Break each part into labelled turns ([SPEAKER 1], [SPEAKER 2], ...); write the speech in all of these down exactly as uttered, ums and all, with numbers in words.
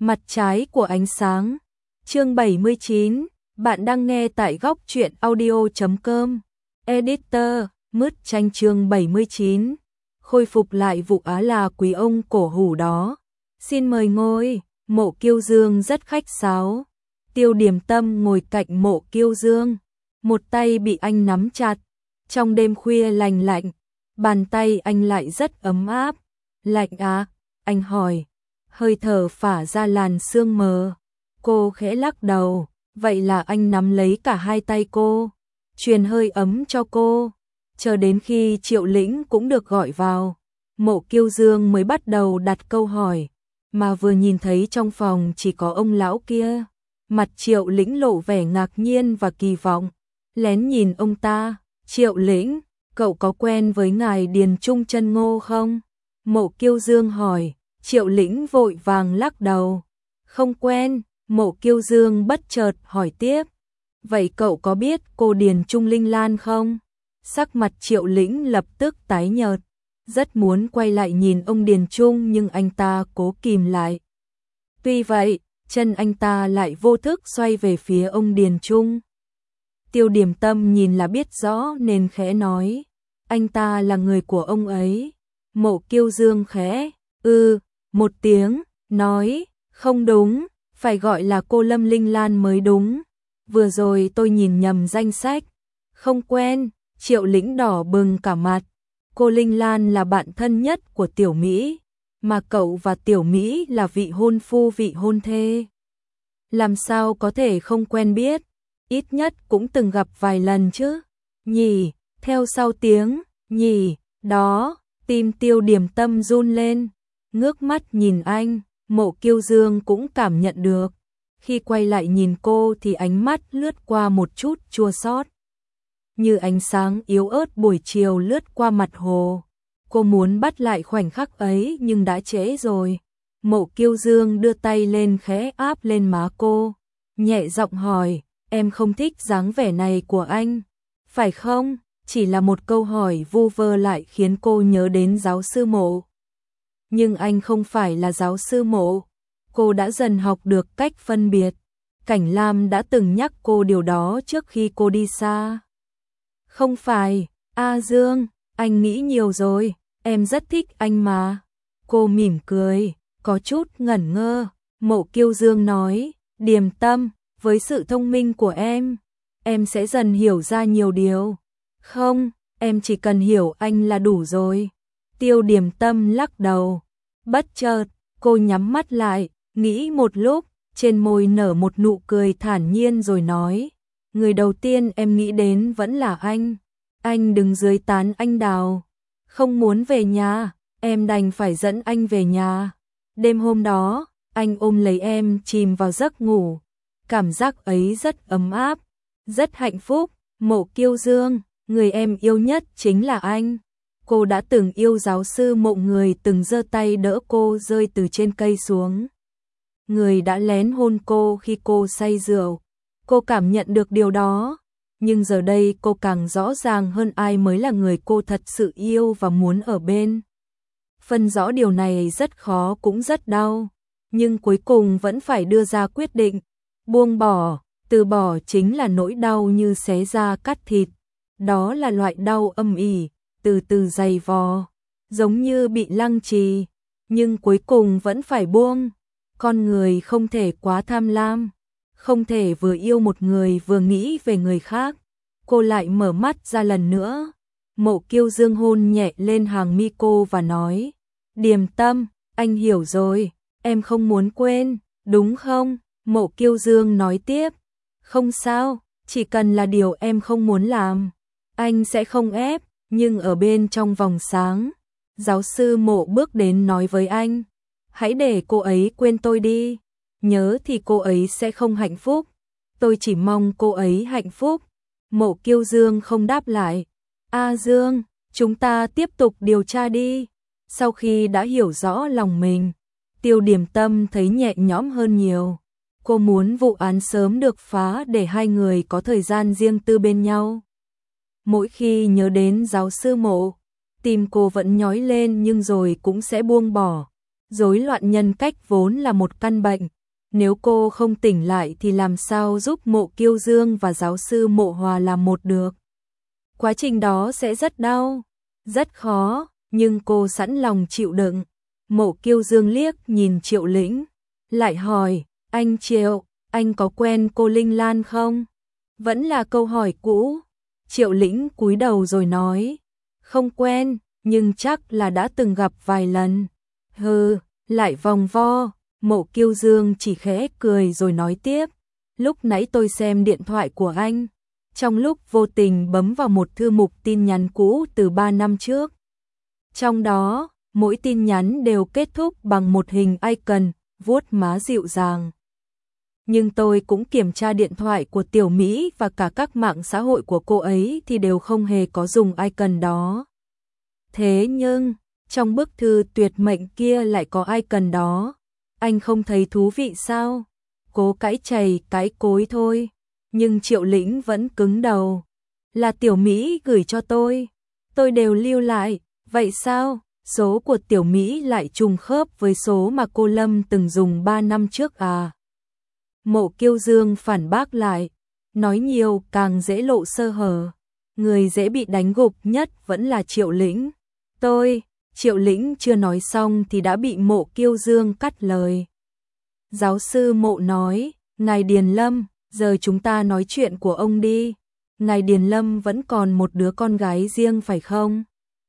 [SPEAKER 1] Mặt trái của ánh sáng. Chương bảy mươi chín, bạn đang nghe tại góc truyện audio chấm com. Editor, mứt tranh chương bảy mươi chín. Khôi phục lại vụ Á là quý ông cổ hủ đó. Xin mời ngồi. Mộ Kiêu Dương rất khách sáo. Tiêu Điềm Tâm ngồi cạnh Mộ Kiêu Dương, một tay bị anh nắm chặt. Trong đêm khuya lành lạnh, bàn tay anh lại rất ấm áp. Lạnh à? Anh hỏi. Hơi thở phả ra làn sương mờ. Cô khẽ lắc đầu. Vậy là anh nắm lấy cả hai tay cô, truyền hơi ấm cho cô. Chờ đến khi Triệu Lĩnh cũng được gọi vào, Mộ Kiêu Dương mới bắt đầu đặt câu hỏi. Mà vừa nhìn thấy trong phòng chỉ có ông lão kia. Mặt Triệu Lĩnh lộ vẻ ngạc nhiên và kỳ vọng. Lén nhìn ông ta. Triệu Lĩnh, cậu có quen với ngài Điền Trung Chân Ngô không? Mộ Kiêu Dương hỏi. Triệu Lĩnh vội vàng lắc đầu. Không quen. Mộ Kiêu Dương bất chợt hỏi tiếp. Vậy cậu có biết cô Điền Trung Linh Lan không? Sắc mặt Triệu Lĩnh lập tức tái nhợt. Rất muốn quay lại nhìn ông Điền Trung nhưng anh ta cố kìm lại. Tuy vậy, chân anh ta lại vô thức xoay về phía ông Điền Trung. Tiêu Điềm Tâm nhìn là biết rõ nên khẽ nói. Anh ta là người của ông ấy. Mộ Kiêu Dương khẽ, ư, một tiếng, nói, không đúng, phải gọi là cô Lâm Linh Lan mới đúng. Vừa rồi tôi nhìn nhầm danh sách. Không quen. Triệu Lĩnh đỏ bừng cả mặt. Cô Linh Lan là bạn thân nhất của Tiểu Mỹ, mà cậu và Tiểu Mỹ là vị hôn phu vị hôn thê. Làm sao có thể không quen biết, ít nhất cũng từng gặp vài lần chứ. Nhỉ, theo sau tiếng, nhỉ, đó, tim Tiêu Điềm Tâm run lên, ngước mắt nhìn anh. Mộ Kiêu Dương cũng cảm nhận được. Khi quay lại nhìn cô thì ánh mắt lướt qua một chút chua xót. Như ánh sáng yếu ớt buổi chiều lướt qua mặt hồ. Cô muốn bắt lại khoảnh khắc ấy nhưng đã trễ rồi. Mộ Kiêu Dương đưa tay lên khẽ áp lên má cô. Nhẹ giọng hỏi, em không thích dáng vẻ này của anh, phải không? Chỉ là một câu hỏi vu vơ lại khiến cô nhớ đến giáo sư Mộ. Nhưng anh không phải là giáo sư Mộ. Cô đã dần học được cách phân biệt. Cảnh Lam đã từng nhắc cô điều đó trước khi cô đi xa. Không phải, A Dương, anh nghĩ nhiều rồi, em rất thích anh mà. Cô mỉm cười, có chút ngẩn ngơ. Mộ Kiêu Dương nói, Điềm Tâm, với sự thông minh của em, em sẽ dần hiểu ra nhiều điều. Không, em chỉ cần hiểu anh là đủ rồi. Tiêu Điềm Tâm lắc đầu. Bất chợt, cô nhắm mắt lại, nghĩ một lúc, trên môi nở một nụ cười thản nhiên rồi nói. Người đầu tiên em nghĩ đến vẫn là anh. Anh đứng dưới tán anh đào. Không muốn về nhà, em đành phải dẫn anh về nhà. Đêm hôm đó, anh ôm lấy em chìm vào giấc ngủ. Cảm giác ấy rất ấm áp, rất hạnh phúc. Mộ Kiêu Dương, người em yêu nhất chính là anh. Cô đã từng yêu giáo sư Mộ, người từng giơ tay đỡ cô rơi từ trên cây xuống. Người đã lén hôn cô khi cô say rượu. Cô cảm nhận được điều đó. Nhưng giờ đây cô càng rõ ràng hơn ai mới là người cô thật sự yêu và muốn ở bên. Phân rõ điều này rất khó cũng rất đau. Nhưng cuối cùng vẫn phải đưa ra quyết định. Buông bỏ, từ bỏ chính là nỗi đau như xé da cắt thịt. Đó là loại đau âm ỉ, từ từ dày vò, giống như bị lăng trì. Nhưng cuối cùng vẫn phải buông. Con người không thể quá tham lam. Không thể vừa yêu một người vừa nghĩ về người khác. Cô lại mở mắt ra lần nữa. Mộ Kiêu Dương hôn nhẹ lên hàng mi cô và nói. Điềm Tâm, anh hiểu rồi, em không muốn quên, đúng không? Mộ Kiêu Dương nói tiếp. Không sao, chỉ cần là điều em không muốn làm, anh sẽ không ép. Nhưng ở bên trong vòng sáng, giáo sư Mộ bước đến nói với anh. Hãy để cô ấy quên tôi đi. Nhớ thì cô ấy sẽ không hạnh phúc. Tôi chỉ mong cô ấy hạnh phúc. Mộ Kiêu Dương không đáp lại. A Dương, chúng ta tiếp tục điều tra đi. Sau khi đã hiểu rõ lòng mình, Tiêu Điềm Tâm thấy nhẹ nhõm hơn nhiều. Cô muốn vụ án sớm được phá để hai người có thời gian riêng tư bên nhau. Mỗi khi nhớ đến giáo sư Mộ, tim cô vẫn nhói lên nhưng rồi cũng sẽ buông bỏ. Rối loạn nhân cách vốn là một căn bệnh, nếu cô không tỉnh lại thì làm sao giúp Mộ Kiêu Dương và giáo sư Mộ Hòa làm một được. Quá trình đó sẽ rất đau, rất khó, nhưng cô sẵn lòng chịu đựng. Mộ Kiêu Dương liếc nhìn Triệu Lĩnh, lại hỏi, anh Triệu, anh có quen cô Linh Lan không? Vẫn là câu hỏi cũ. Triệu Lĩnh cúi đầu rồi nói, không quen, nhưng chắc là đã từng gặp vài lần. Hừ, lại vòng vo. Mộ Kiêu Dương chỉ khẽ cười rồi nói tiếp, lúc nãy tôi xem điện thoại của anh, trong lúc vô tình bấm vào một thư mục tin nhắn cũ từ ba năm trước. Trong đó, mỗi tin nhắn đều kết thúc bằng một hình icon, vuốt má dịu dàng. Nhưng tôi cũng kiểm tra điện thoại của Tiểu Mỹ và cả các mạng xã hội của cô ấy thì đều không hề có dùng icon đó. Thế nhưng, trong bức thư tuyệt mệnh kia lại có icon đó. Anh không thấy thú vị sao? Cố cãi chày cãi cối thôi. Nhưng Triệu Lĩnh vẫn cứng đầu. Là Tiểu Mỹ gửi cho tôi. Tôi đều lưu lại. Vậy sao? Số của Tiểu Mỹ lại trùng khớp với số mà cô Lâm từng dùng ba năm trước à? Mộ Kiêu Dương phản bác lại. Nói nhiều càng dễ lộ sơ hở. Người dễ bị đánh gục nhất vẫn là Triệu Lĩnh. Tôi... Triệu Lĩnh chưa nói xong thì đã bị Mộ Kiêu Dương cắt lời. Giáo sư Mộ nói, ngài Điền Lâm, giờ chúng ta nói chuyện của ông đi. Ngài Điền Lâm vẫn còn một đứa con gái riêng phải không?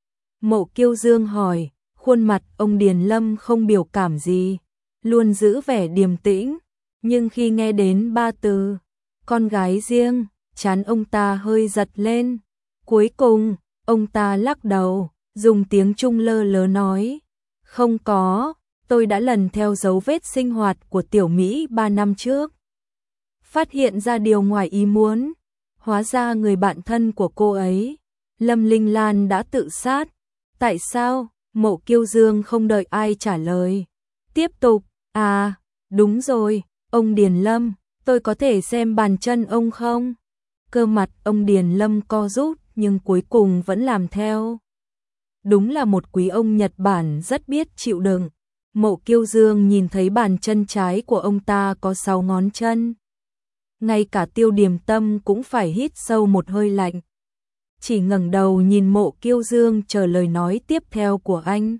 [SPEAKER 1] Mộ Kiêu Dương hỏi, khuôn mặt ông Điền Lâm không biểu cảm gì, luôn giữ vẻ điềm tĩnh. Nhưng khi nghe đến ba từ, con gái riêng, trán ông ta hơi giật lên. Cuối cùng, ông ta lắc đầu. Dùng tiếng Trung lơ lớ nói, không có, tôi đã lần theo dấu vết sinh hoạt của Tiểu Mỹ ba năm trước. Phát hiện ra điều ngoài ý muốn, hóa ra người bạn thân của cô ấy, Lâm Linh Lan đã tự sát. Tại sao? Mộ Kiêu Dương không đợi ai trả lời. Tiếp tục, à, đúng rồi, ông Điền Lâm, tôi có thể xem bàn chân ông không? Cơ mặt ông Điền Lâm co rút nhưng cuối cùng vẫn làm theo. Đúng là một quý ông Nhật Bản rất biết chịu đựng. Mộ Kiêu Dương nhìn thấy bàn chân trái của ông ta có sáu ngón chân. Ngay cả Tiêu Điềm Tâm cũng phải hít sâu một hơi lạnh. Chỉ ngẩng đầu nhìn Mộ Kiêu Dương chờ lời nói tiếp theo của anh.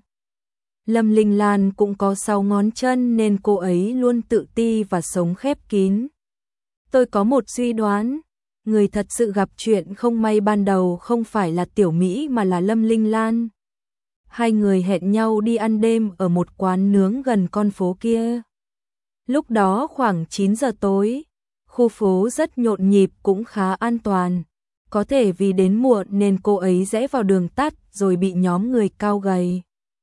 [SPEAKER 1] Lâm Linh Lan cũng có sáu ngón chân nên cô ấy luôn tự ti và sống khép kín. Tôi có một suy đoán. Người thật sự gặp chuyện không may ban đầu không phải là Tiểu Mỹ mà là Lâm Linh Lan. Hai người hẹn nhau đi ăn đêm ở một quán nướng gần con phố kia. Lúc đó khoảng chín giờ tối, khu phố rất nhộn nhịp cũng khá an toàn. Có thể vì đến muộn nên cô ấy rẽ vào đường tắt rồi bị nhóm người cao gầy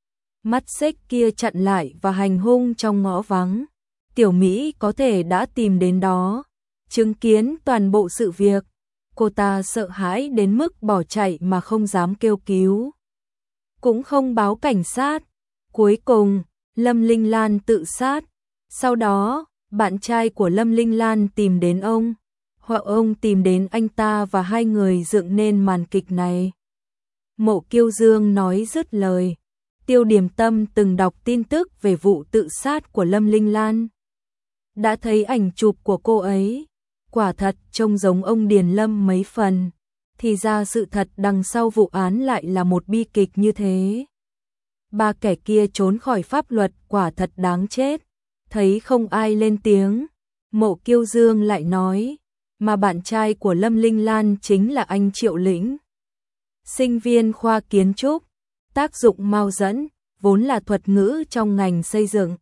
[SPEAKER 1] mắt xích kia chặn lại và hành hung trong ngõ vắng. Tiểu Mỹ có thể đã tìm đến đó, chứng kiến toàn bộ sự việc. Cô ta sợ hãi đến mức bỏ chạy mà không dám kêu cứu, cũng không báo cảnh sát. Cuối cùng, Lâm Linh Lan tự sát. Sau đó, bạn trai của Lâm Linh Lan tìm đến ông, hoặc ông tìm đến anh ta và hai người dựng nên màn kịch này. Mộ Kiêu Dương nói dứt lời. Tiêu Điềm Tâm từng đọc tin tức về vụ tự sát của Lâm Linh Lan. Đã thấy ảnh chụp của cô ấy. Quả thật trông giống ông Điền Lâm mấy phần. Thì ra sự thật đằng sau vụ án lại là một bi kịch như thế. Ba kẻ kia trốn khỏi pháp luật quả thật đáng chết. Thấy không ai lên tiếng, Mộ Kiêu Dương lại nói, mà bạn trai của Lâm Linh Lan chính là anh Triệu Lĩnh. Sinh viên khoa kiến trúc, tác dụng mau dẫn, vốn là thuật ngữ trong ngành xây dựng.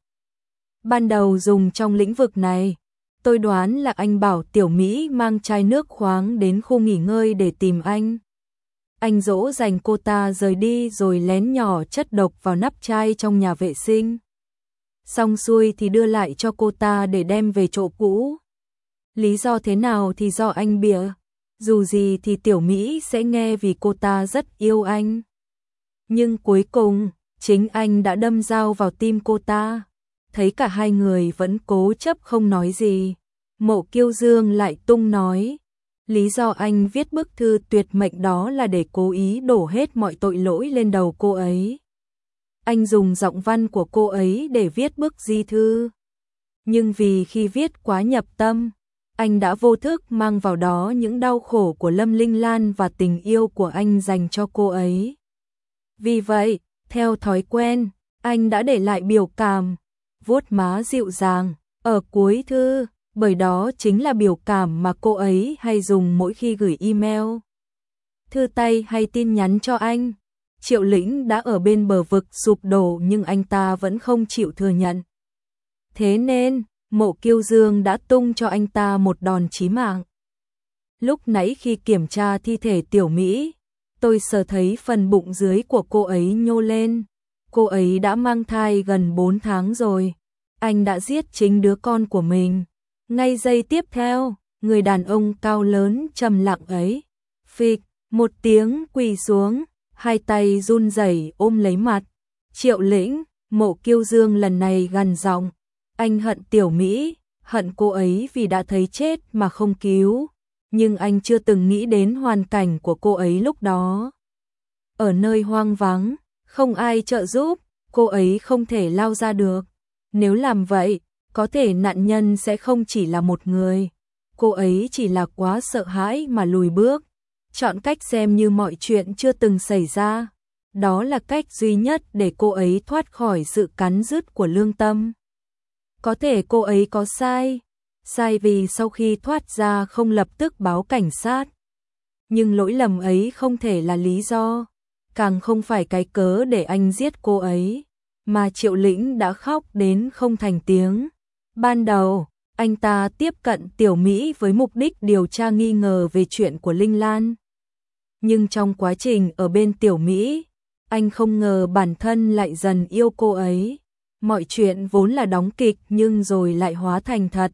[SPEAKER 1] Ban đầu dùng trong lĩnh vực này, tôi đoán là anh bảo Tiểu Mỹ mang chai nước khoáng đến khu nghỉ ngơi để tìm anh. Anh dỗ dành cô ta rời đi rồi lén nhỏ chất độc vào nắp chai trong nhà vệ sinh. Xong xuôi thì đưa lại cho cô ta để đem về chỗ cũ. Lý do thế nào thì do anh bịa. Dù gì thì Tiểu Mỹ sẽ nghe vì cô ta rất yêu anh. Nhưng cuối cùng, chính anh đã đâm dao vào tim cô ta. Thấy cả hai người vẫn cố chấp không nói gì, Mộ Kiêu Dương lại tung nói, lý do anh viết bức thư tuyệt mệnh đó là để cố ý đổ hết mọi tội lỗi lên đầu cô ấy. anh dùng giọng văn của cô ấy để viết bức di thư. Nhưng vì khi viết quá nhập tâm, anh đã vô thức mang vào đó những đau khổ của Lâm Linh Lan và tình yêu của anh dành cho cô ấy. Vì vậy, theo thói quen, anh đã để lại biểu cảm, vuốt má dịu dàng, ở cuối thư, bởi đó chính là biểu cảm mà cô ấy hay dùng mỗi khi gửi email, thư tay hay tin nhắn cho anh. Triệu Lĩnh đã ở bên bờ vực sụp đổ nhưng anh ta vẫn không chịu thừa nhận. Thế nên, Mộ Kiêu Dương đã tung cho anh ta một đòn chí mạng. Lúc nãy khi kiểm tra thi thể Tiểu Mỹ, tôi sờ thấy phần bụng dưới của cô ấy nhô lên. Cô ấy đã mang thai gần bốn tháng rồi. Anh đã giết chính đứa con của mình. Ngay giây tiếp theo, người đàn ông cao lớn trầm lặng ấy, phịch, một tiếng quỳ xuống, hai tay run rẩy ôm lấy mặt. Triệu Lĩnh, Mộ Kiêu Dương lần này gằn giọng, anh hận Tiểu Mỹ, hận cô ấy vì đã thấy chết mà không cứu, nhưng anh chưa từng nghĩ đến hoàn cảnh của cô ấy lúc đó. Ở nơi hoang vắng, không ai trợ giúp, cô ấy không thể lao ra được. Nếu làm vậy, có thể nạn nhân sẽ không chỉ là một người. Cô ấy chỉ là quá sợ hãi mà lùi bước, chọn cách xem như mọi chuyện chưa từng xảy ra. Đó là cách duy nhất để cô ấy thoát khỏi sự cắn rứt của lương tâm. Có thể cô ấy có sai, sai vì sau khi thoát ra không lập tức báo cảnh sát. Nhưng lỗi lầm ấy không thể là lý do, càng không phải cái cớ để anh giết cô ấy. Mà Triệu Lĩnh đã khóc đến không thành tiếng. Ban đầu, anh ta tiếp cận Tiểu Mỹ với mục đích điều tra nghi ngờ về chuyện của Linh Lan. Nhưng trong quá trình ở bên Tiểu Mỹ, anh không ngờ bản thân lại dần yêu cô ấy. Mọi chuyện vốn là đóng kịch nhưng rồi lại hóa thành thật.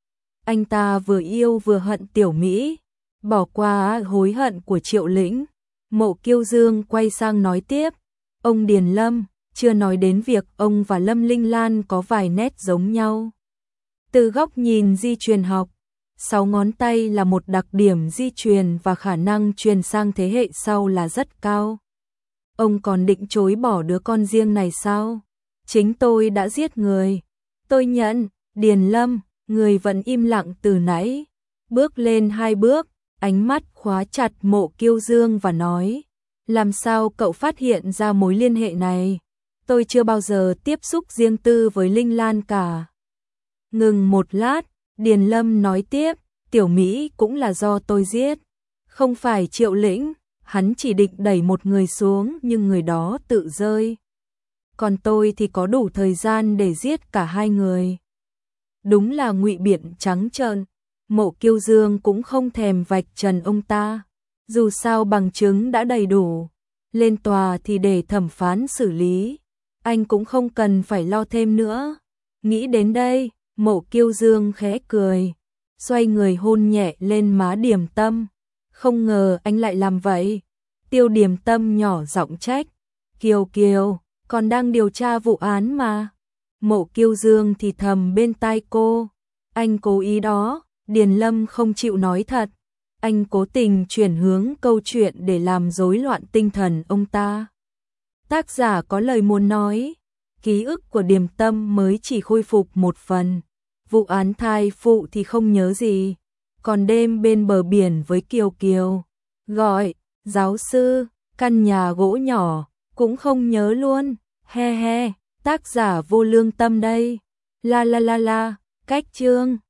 [SPEAKER 1] Anh ta vừa yêu vừa hận Tiểu Mỹ, bỏ qua hối hận của Triệu Lĩnh. Mộ Kiêu Dương quay sang nói tiếp, ông Điền Lâm, chưa nói đến việc ông và Lâm Linh Lan có vài nét giống nhau. Từ góc nhìn di truyền học, sáu ngón tay là một đặc điểm di truyền và khả năng truyền sang thế hệ sau là rất cao. Ông còn định chối bỏ đứa con riêng này sao? Chính tôi đã giết người. Tôi nhận. Điền Lâm, người vẫn im lặng từ nãy, bước lên hai bước, ánh mắt khóa chặt Mộ Kiêu Dương và nói, làm sao cậu phát hiện ra mối liên hệ này? Tôi chưa bao giờ tiếp xúc riêng tư với Linh Lan cả. Ngừng một lát, Điền Lâm nói tiếp, Tiểu Mỹ cũng là do tôi giết. Không phải Triệu Lĩnh, hắn chỉ định đẩy một người xuống nhưng người đó tự rơi. Còn tôi thì có đủ thời gian để giết cả hai người. Đúng là ngụy biện trắng trợn. Mộ Kiêu Dương cũng không thèm vạch trần ông ta. Dù sao bằng chứng đã đầy đủ. Lên tòa thì để thẩm phán xử lý. Anh cũng không cần phải lo thêm nữa. Nghĩ đến đây, Mộ Kiêu Dương khẽ cười, xoay người hôn nhẹ lên má Điềm Tâm. Không ngờ anh lại làm vậy. Tiêu Điềm Tâm nhỏ giọng trách, Kiều Kiều, còn đang điều tra vụ án mà. Mộ Kiêu Dương thì thầm bên tai cô, anh cố ý đó. Điền Lâm không chịu nói thật, anh cố tình chuyển hướng câu chuyện để làm rối loạn tinh thần ông ta. Tác giả có lời muốn nói, ký ức của Điềm Tâm mới chỉ khôi phục một phần, vụ án thai phụ thì không nhớ gì, còn đêm bên bờ biển với Kiều Kiều, gọi, giáo sư, căn nhà gỗ nhỏ, cũng không nhớ luôn, he he, tác giả vô lương tâm đây, la la la la, cách chương.